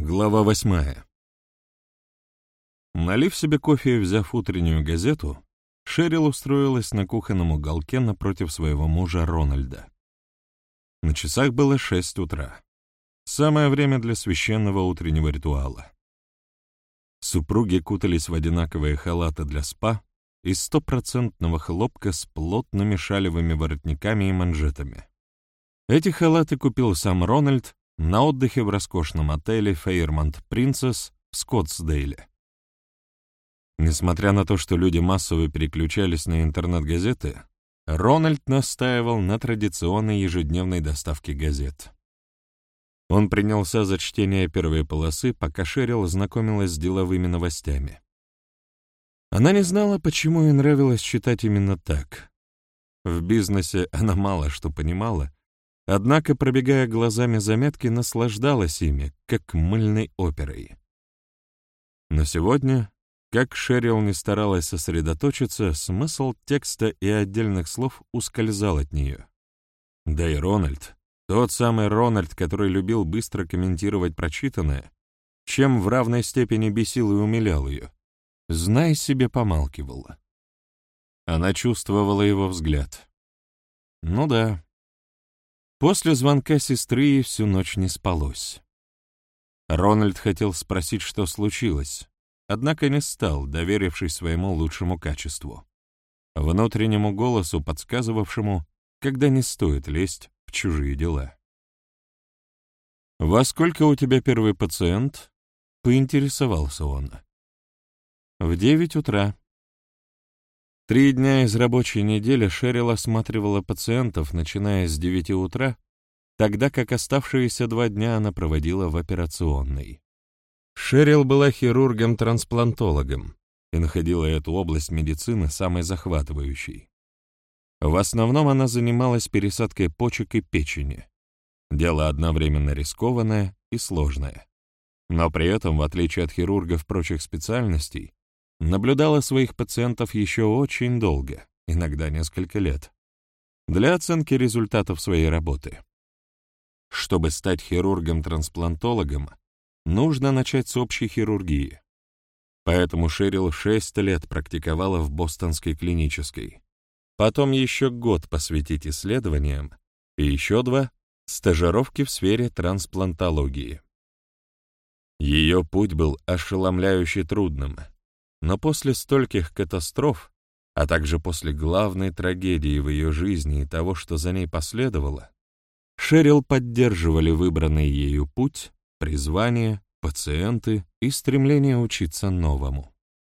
Глава 8. Налив себе кофе и взяв утреннюю газету, Шерил устроилась на кухонном уголке напротив своего мужа Рональда. На часах было 6 утра. Самое время для священного утреннего ритуала. Супруги кутались в одинаковые халаты для спа из стопроцентного хлопка с плотными шалевыми воротниками и манжетами. Эти халаты купил сам Рональд на отдыхе в роскошном отеле Fairmont Princess в Скоттсдейле. Несмотря на то, что люди массово переключались на интернет-газеты, Рональд настаивал на традиционной ежедневной доставке газет. Он принялся за чтение первой полосы, пока Шерил знакомилась с деловыми новостями. Она не знала, почему ей нравилось читать именно так. В бизнесе она мало что понимала, однако, пробегая глазами заметки, наслаждалась ими, как мыльной оперой. Но сегодня, как Шерил не старалась сосредоточиться, смысл текста и отдельных слов ускользал от нее. Да и Рональд, тот самый Рональд, который любил быстро комментировать прочитанное, чем в равной степени бесил и умилял ее, знай себе, помалкивала. Она чувствовала его взгляд. Ну да. После звонка сестры ей всю ночь не спалось. Рональд хотел спросить, что случилось, однако не стал, доверившись своему лучшему качеству — внутреннему голосу, подсказывавшему, когда не стоит лезть в чужие дела. «Во сколько у тебя первый пациент?» — поинтересовался он. «В 9 утра». 3 дня из рабочей недели Шерил осматривала пациентов, начиная с 9 утра, тогда как оставшиеся 2 дня она проводила в операционной. Шерил была хирургом-трансплантологом и находила эту область медицины самой захватывающей. В основном она занималась пересадкой почек и печени. Дело одновременно рискованное и сложное. Но при этом, в отличие от хирургов прочих специальностей, наблюдала своих пациентов еще очень долго, иногда несколько лет, для оценки результатов своей работы. Чтобы стать хирургом-трансплантологом, нужно начать с общей хирургии. Поэтому Шерил 6 лет практиковала в Бостонской клинической. Потом еще год посвятить исследованиям и еще 2 — стажировки в сфере трансплантологии. Ее путь был ошеломляюще трудным, но после стольких катастроф, а также после главной трагедии в ее жизни и того, что за ней последовало, Шерил поддерживали выбранный ею путь, призвание, пациенты и стремление учиться новому.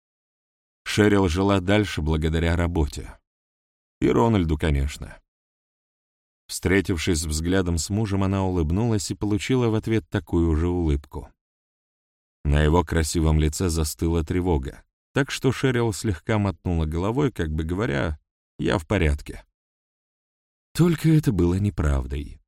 Шерил жила дальше благодаря работе. И Рональду, конечно. Встретившись взглядом с мужем, она улыбнулась и получила в ответ такую же улыбку. На его красивом лице застыла тревога, так что Шерил слегка мотнула головой, как бы говоря, «Я в порядке». Только это было неправдой.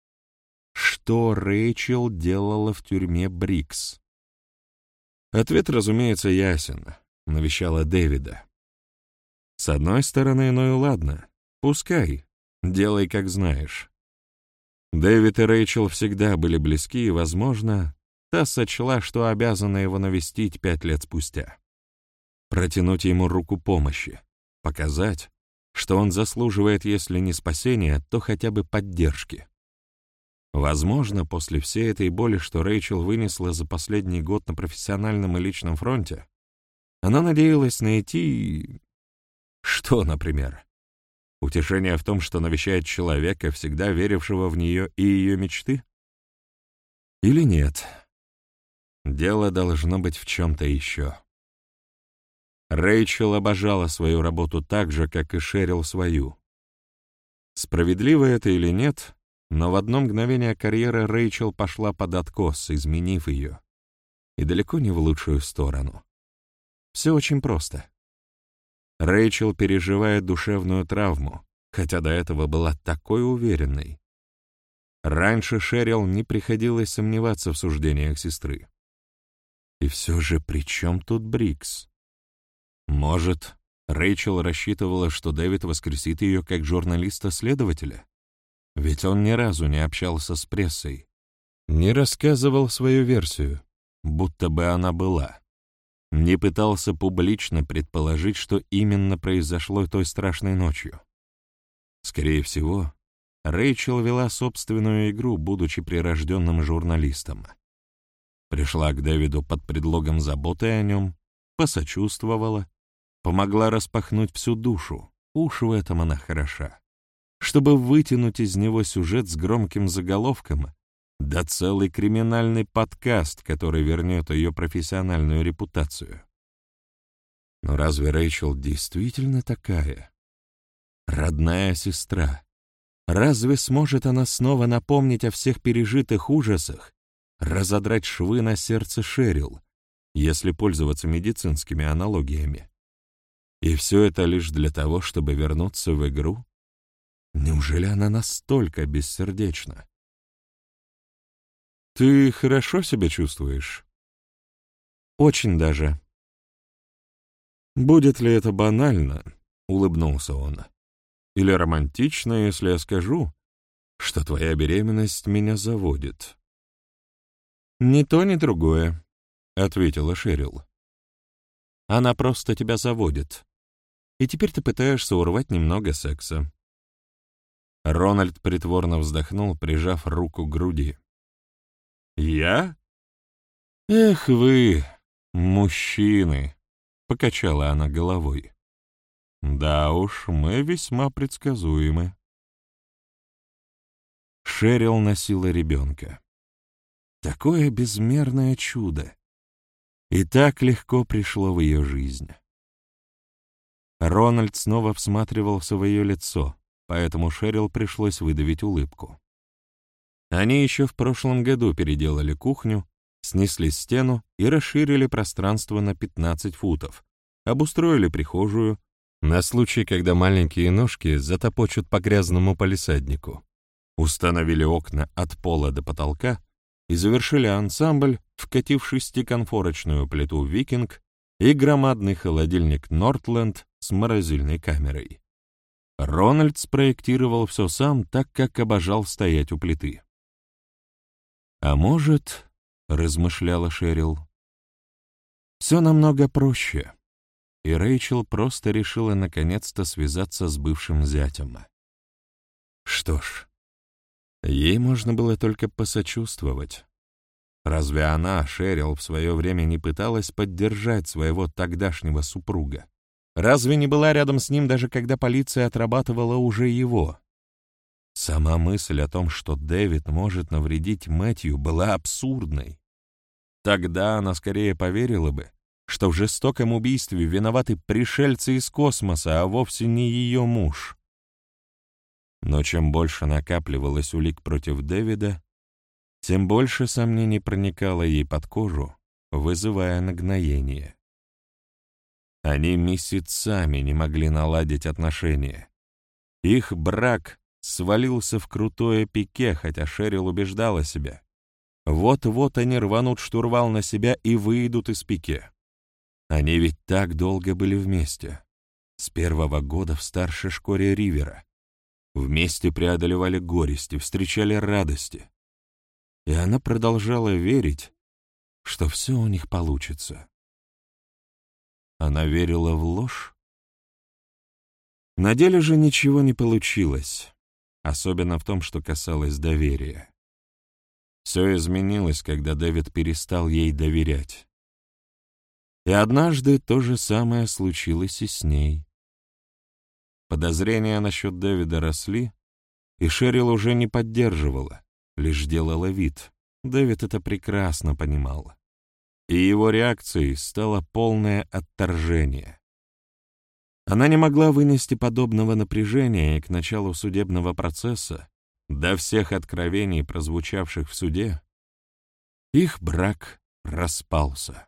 Что Рэйчел делала в тюрьме Брикс? Ответ, разумеется, ясен. Навещала Дэвида. С одной стороны, ну и ладно. Пускай. Делай, как знаешь. Дэвид и Рэйчел всегда были близки, и, возможно, та сочла, что обязана его навестить 5 лет спустя. Протянуть ему руку помощи. Показать, что он заслуживает, если не спасения, то хотя бы поддержки. Возможно, после всей этой боли, что Рэйчел вынесла за последний год на профессиональном и личном фронте, она надеялась найти... Что, например? Утешение в том, что навещает человека, всегда верившего в нее и ее мечты? Или нет? Дело должно быть в чем-то еще. Рэйчел обожала свою работу так же, как и Шерил свою. Справедливо это или нет, но в одно мгновение карьера Рэйчел пошла под откос, изменив ее. И далеко не в лучшую сторону. Все очень просто. Рэйчел переживает душевную травму, хотя до этого была такой уверенной. Раньше Шерил не приходилось сомневаться в суждениях сестры. И все же при чем тут Брикс? Может, Рэйчел рассчитывала, что Дэвид воскресит ее как журналиста-следователя? Ведь он ни разу не общался с прессой, не рассказывал свою версию, будто бы она была. Не пытался публично предположить, что именно произошло той страшной ночью. Скорее всего, Рэйчел вела собственную игру, будучи прирожденным журналистом. Пришла к Дэвиду под предлогом заботы о нем, посочувствовала, помогла распахнуть всю душу, уж в этом она хороша, чтобы вытянуть из него сюжет с громким заголовком, да целый криминальный подкаст, который вернет ее профессиональную репутацию. Но разве Рэйчел действительно такая? Родная сестра. Разве сможет она снова напомнить о всех пережитых ужасах, разодрать швы на сердце Шерил, если пользоваться медицинскими аналогиями? И все это лишь для того, чтобы вернуться в игру? Неужели она настолько бессердечна? «Ты хорошо себя чувствуешь?» «Очень даже». «Будет ли это банально?» — улыбнулся он. «Или романтично, если я скажу, что твоя беременность меня заводит?» «Ни то, ни другое», — ответила Шерил. «Она просто тебя заводит. И теперь ты пытаешься урвать немного секса». Рональд притворно вздохнул, прижав руку к груди. «Я? Эх вы, мужчины!» — покачала она головой. «Да уж, мы весьма предсказуемы». Шерил носила ребенка. Такое безмерное чудо. И так легко пришло в ее жизнь. Рональд снова всматривался в ее лицо, поэтому Шерил пришлось выдавить улыбку. Они еще в прошлом году переделали кухню, снесли стену и расширили пространство на 15 футов, обустроили прихожую на случай, когда маленькие ножки затопочут по грязному палисаднику, установили окна от пола до потолка и завершили ансамбль, вкатив 6-конфорочную плиту «Викинг» и громадный холодильник «Нортленд» с морозильной камерой. Рональд спроектировал все сам, так как обожал стоять у плиты. «А может, — размышляла Шерил, — все намного проще, и Рэйчел просто решила наконец-то связаться с бывшим зятем. Что ж, ей можно было только посочувствовать. Разве она, Шерил, в свое время не пыталась поддержать своего тогдашнего супруга? Разве не была рядом с ним, даже когда полиция отрабатывала уже его? Сама мысль о том, что Дэвид может навредить Мэтью, была абсурдной. Тогда она скорее поверила бы, что в жестоком убийстве виноваты пришельцы из космоса, а вовсе не ее муж. Но чем больше накапливалось улик против Дэвида, тем больше сомнений проникало ей под кожу, вызывая нагноение. Они месяцами не могли наладить отношения. Их брак свалился в крутое пике, хотя Шерил убеждала себя. Вот-вот они рванут штурвал на себя и выйдут из пике. Они ведь так долго были вместе. С 1-го года в старшей школе Ривера. Вместе преодолевали горести, встречали радости. И она продолжала верить, что все у них получится. Она верила в ложь? На деле же ничего не получилось. Особенно в том, что касалось доверия. Все изменилось, когда Дэвид перестал ей доверять. И однажды то же самое случилось и с ней. Подозрения насчет Дэвида росли, и Шерил уже не поддерживала, лишь делала вид. Дэвид это прекрасно понимал. И его реакцией стало полное отторжение. Она не могла вынести подобного напряжения, и к началу судебного процесса, до всех откровений, прозвучавших в суде, их брак распался.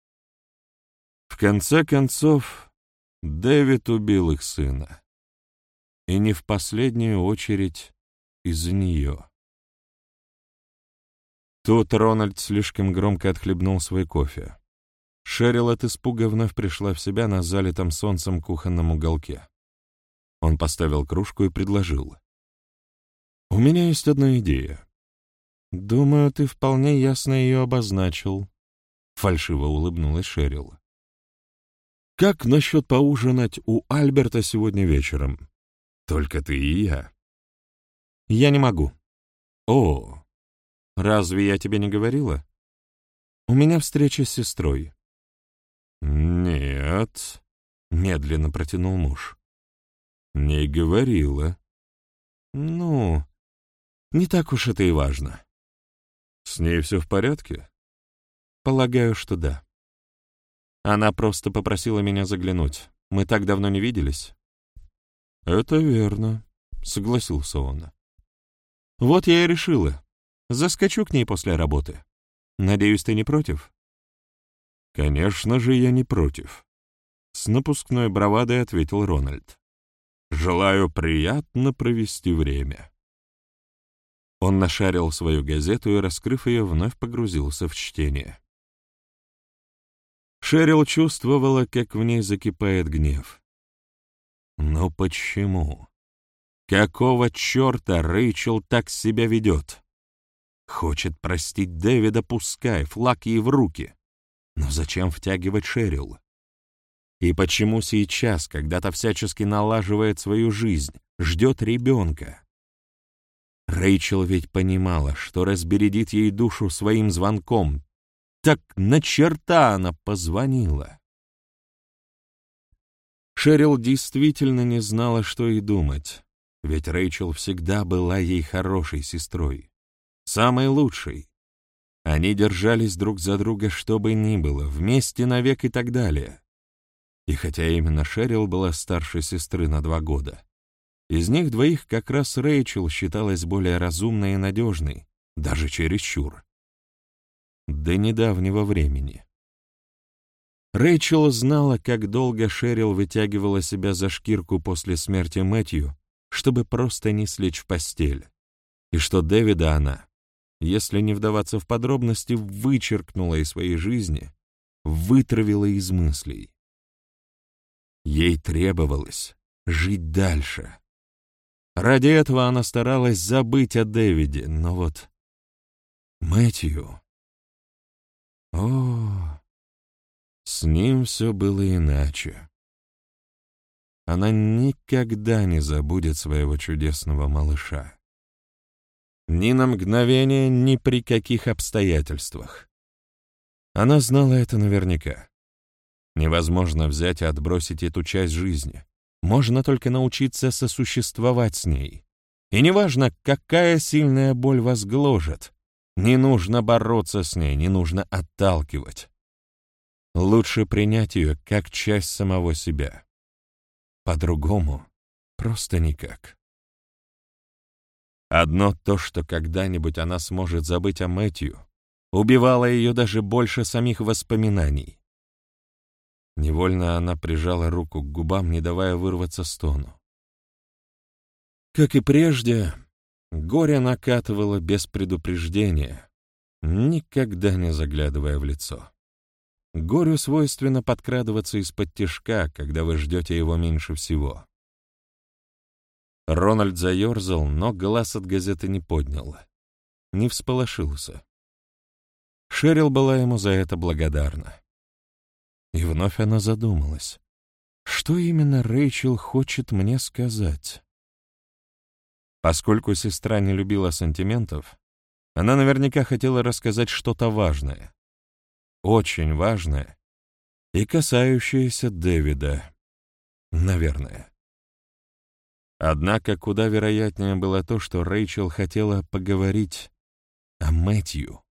В конце концов, Дэвид убил их сына. И не в последнюю очередь из-за нее. Тут Рональд слишком громко отхлебнул свой кофе. Шерил от испуга вновь пришла в себя на залитом солнцем кухонном уголке. Он поставил кружку и предложил. «У меня есть одна идея. Думаю, ты вполне ясно ее обозначил. фальшиво улыбнулась Шерил. «Как насчет поужинать у Альберта сегодня вечером? Только ты и я». «Я не могу». «О, разве я тебе не говорила? У меня встреча с сестрой». «Нет», — медленно протянул муж. «Не говорила». «Ну, не так уж это и важно». «С ней все в порядке?» «Полагаю, что да. Она просто попросила меня заглянуть. Мы так давно не виделись». «Это верно», — согласился он. «Вот я и решила. Заскочу к ней после работы. Надеюсь, ты не против?» «Конечно же, я не против», — с напускной бравадой ответил Рональд. «Желаю приятно провести время». Он нашарил свою газету и, раскрыв ее, вновь погрузился в чтение. Шерил чувствовала, как в ней закипает гнев. Но почему? Какого черта Рэйчел так себя ведет? Хочет простить Дэвида, пускай, флаг ей в руки. Но зачем втягивать Шерил? И почему сейчас, когда-то всячески налаживает свою жизнь, ждет ребенка? Рэйчел ведь понимала, что разбередит ей душу своим звонком. Так на черта она позвонила? Шерил действительно не знала, что и думать, ведь Рэйчел всегда была ей хорошей сестрой, самой лучшей. Они держались друг за друга, что бы ни было, вместе навек и так далее. И хотя именно Шерил была старше сестры на 2 года, из них двоих как раз Рэйчел считалась более разумной и надежной, даже чересчур. До недавнего времени. Рэйчел знала, как долго Шерил вытягивала себя за шкирку после смерти Мэтью, чтобы просто не слечь в постель, и что Дэвида она, если не вдаваться в подробности, вычеркнула из своей жизни, вытравила из мыслей. Ей требовалось жить дальше. Ради этого она старалась забыть о Дэвиде, но вот Мэтью... О, с ним все было иначе. Она никогда не забудет своего чудесного малыша. Ни на мгновение, ни при каких обстоятельствах. Она знала это наверняка. Невозможно взять и отбросить эту часть жизни. Можно только научиться сосуществовать с ней. И неважно, какая сильная боль вас гложет, не нужно бороться с ней, не нужно отталкивать. Лучше принять ее как часть самого себя. По-другому просто никак. Одно то, что когда-нибудь она сможет забыть о Мэтью, убивало ее даже больше самих воспоминаний. Невольно она прижала руку к губам, не давая вырваться стону. Как и прежде, горе накатывало без предупреждения, никогда не заглядывая в лицо. Горю свойственно подкрадываться из-под тишка, когда вы ждете его меньше всего. Рональд заерзал, но глаз от газеты не поднял, не всполошился. Шерил была ему за это благодарна. И вновь она задумалась, что именно Рэйчел хочет мне сказать? Поскольку сестра не любила сантиментов, она наверняка хотела рассказать что-то важное, очень важное и касающееся Дэвида, наверное. Однако куда вероятнее было то, что Рэйчел хотела поговорить о Мэтью.